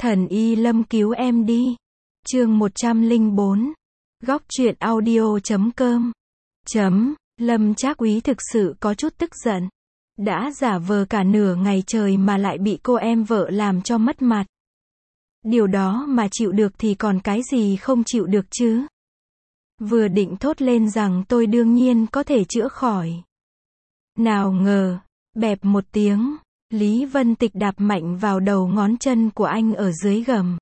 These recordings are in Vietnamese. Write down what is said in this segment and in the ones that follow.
Thần y Lâm cứu em đi. Chương 104. Góc truyện audio.com. Lâm Trác Úy thực sự có chút tức giận. Đã giả vờ cả nửa ngày trời mà lại bị cô em vợ làm cho mất mặt. Điều đó mà chịu được thì còn cái gì không chịu được chứ? Vừa định thốt lên rằng tôi đương nhiên có thể chữa khỏi. Nào ngờ, bẹp một tiếng, Lý Vân Tịch đạp mạnh vào đầu ngón chân của anh ở dưới gầm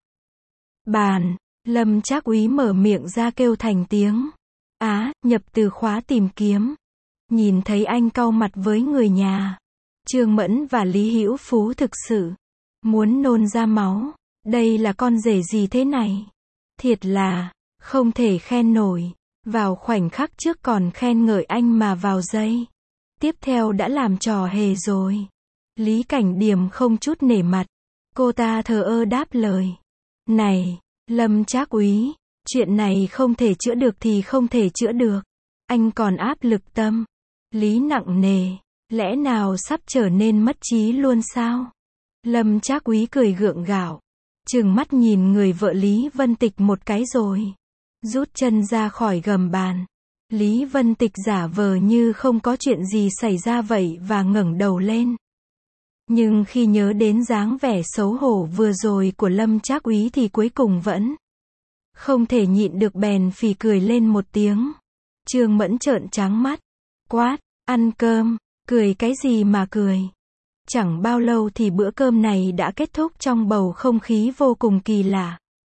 bàn. Lâm Trác Úy mở miệng ra kêu thành tiếng. Nhập từ khóa tìm kiếm. Nhìn thấy anh cau mặt với người nhà. Trương Mẫn và Lý Hữu Phú thực sự muốn nôn ra máu. Đây là con rể gì thế này? Thiệt là không thể khen nổi. Vào khoảnh khắc trước còn khen ngợi anh mà vào giây tiếp theo đã làm trò hề rồi. Lý Cảnh Điềm không chút nể mặt. Cô ta thờ ơ đáp lời. Này, Lâm Trác Úy, chuyện này không thể chữa được thì không thể chữa được. Anh còn áp lực tâm lý nặng nề, lẽ nào sắp trở nên mất trí luôn sao? Lâm Trác Úy cười gượng gạo, trừng mắt nhìn người vợ Lý Vân Tịch một cái rồi rút chân ra khỏi gầm bàn. Lý Vân Tịch giả vờ như không có chuyện gì xảy ra vậy và ngẩng đầu lên. Nhưng khi nhớ đến dáng vẻ xấu hổ vừa rồi của Lâm Trác Úy thì cuối cùng vẫn không thể nhịn được bèn phì cười lên một tiếng. Trương Mẫn trợn trắng mắt, quát, ăn cơm, cười cái gì mà cười. Chẳng bao lâu thì bữa cơm này đã kết thúc trong bầu không khí vô cùng kỳ lạ.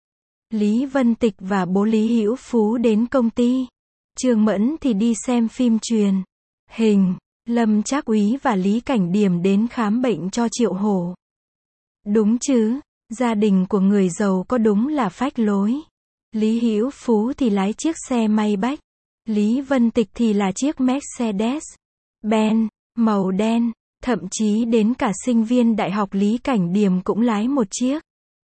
Lý Vân Tịch và bố Lý Hữu Phú đến công ty. Trương Mẫn thì đi xem phim truyền hình. Lâm Trác Úy và Lý Cảnh Điềm đến khám bệnh cho Triệu Hổ. Đúng chứ, gia đình của người giàu có đúng là phách lối. Lý Hữu Phú thì lái chiếc xe Maybach. Lý Vân Tịch thì là chiếc Mercedes-Benz màu đen. Thậm chí đến cả sinh viên đại học Lý Cảnh Điềm cũng lái một chiếc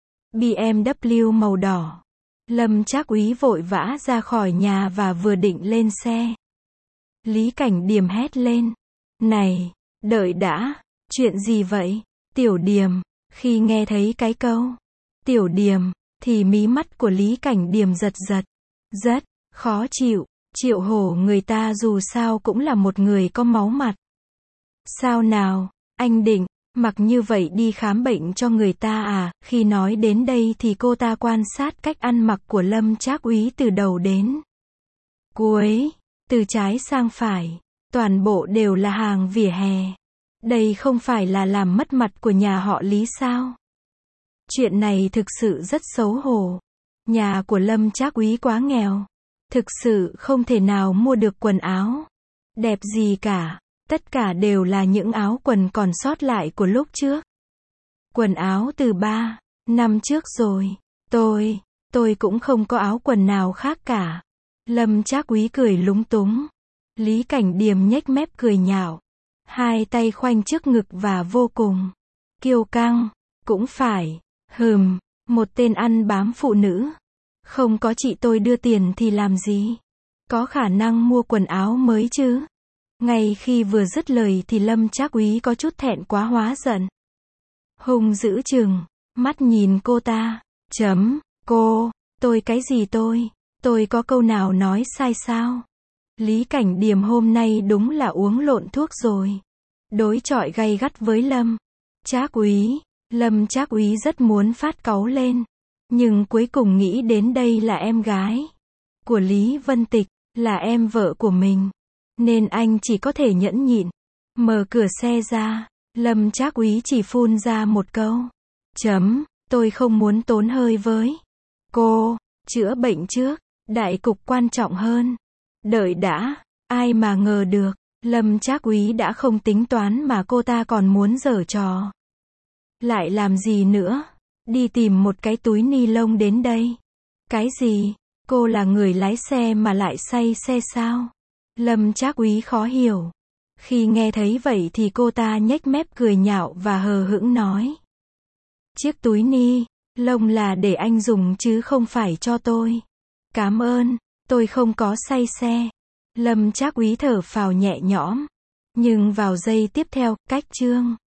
BMW màu đỏ. Lâm Trác Úy vội vã ra khỏi nhà và vừa định lên xe. Lý Cảnh Điềm hét lên. Này, đợi đã, chuyện gì vậy? Tiểu Điềm, khi nghe thấy cái câu Tiểu Điềm, thì mí mắt của Lý Cảnh Điềm giật giật. Rất khó chịu, Triệu Hổ người ta dù sao cũng là một người có máu mặt. Sao nào, anh định mặc như vậy đi khám bệnh cho người ta à? Khi nói đến đây thì cô ta quan sát cách ăn mặc của Lâm Trác Úy từ đầu đến cuối, từ trái sang phải, toàn bộ đều là hàng vỉa hè. Đây không phải là làm mất mặt của nhà họ Lý sao? Chuyện này thực sự rất xấu hổ. Nhà của Lâm Trác Úy quá nghèo, thực sự không thể nào mua được quần áo đẹp gì cả. Tất cả đều là những áo quần còn sót lại của lúc trước. Quần áo từ 3 năm trước rồi. Tôi cũng không có áo quần nào khác cả. Lâm Trác Úy cười lúng túng. Lý Cảnh Điềm nhếch mép cười nhạo. Hai tay khoanh trước ngực và vô cùng kiêu căng. Cũng phải. Một tên ăn bám phụ nữ. Không có chị tôi đưa tiền thì làm gì? Có khả năng mua quần áo mới chứ? Ngay khi vừa dứt lời thì Lâm Trác Úy có chút thẹn quá hóa giận. Hung dữ chừng mắt nhìn cô ta. Tôi cái gì tôi có câu nào nói sai sao? Lý Cảnh Điềm hôm nay đúng là uống lộn thuốc rồi. Đối chọi gay gắt với Lâm Trác Úy. Lâm Trác Úy rất muốn phát cáu lên. Nhưng cuối cùng nghĩ đến đây là em gái của Lý Vân Tịch, là em vợ của mình. Nên anh chỉ có thể nhẫn nhịn. Mở cửa xe ra, Lâm Trác Úy chỉ phun ra một câu. Tôi không muốn tốn hơi với cô. Chữa bệnh trước, đại cục quan trọng hơn. Đợi đã, ai mà ngờ được, Lâm Trác Úy đã không tính toán mà cô ta còn muốn giở trò. Lại làm gì nữa? Đi tìm một cái túi ni lông đến đây. Cái gì? Cô là người lái xe mà lại say xe sao? Lâm Trác Úy khó hiểu. Khi nghe thấy vậy thì cô ta nhếch mép cười nhạo và hờ hững nói. Chiếc túi ni lông là để anh dùng chứ không phải cho tôi. Cảm ơn, tôi không có say xe. Lâm Trác Úy thở phào nhẹ nhõm. Nhưng vào giây tiếp theo, cách Trương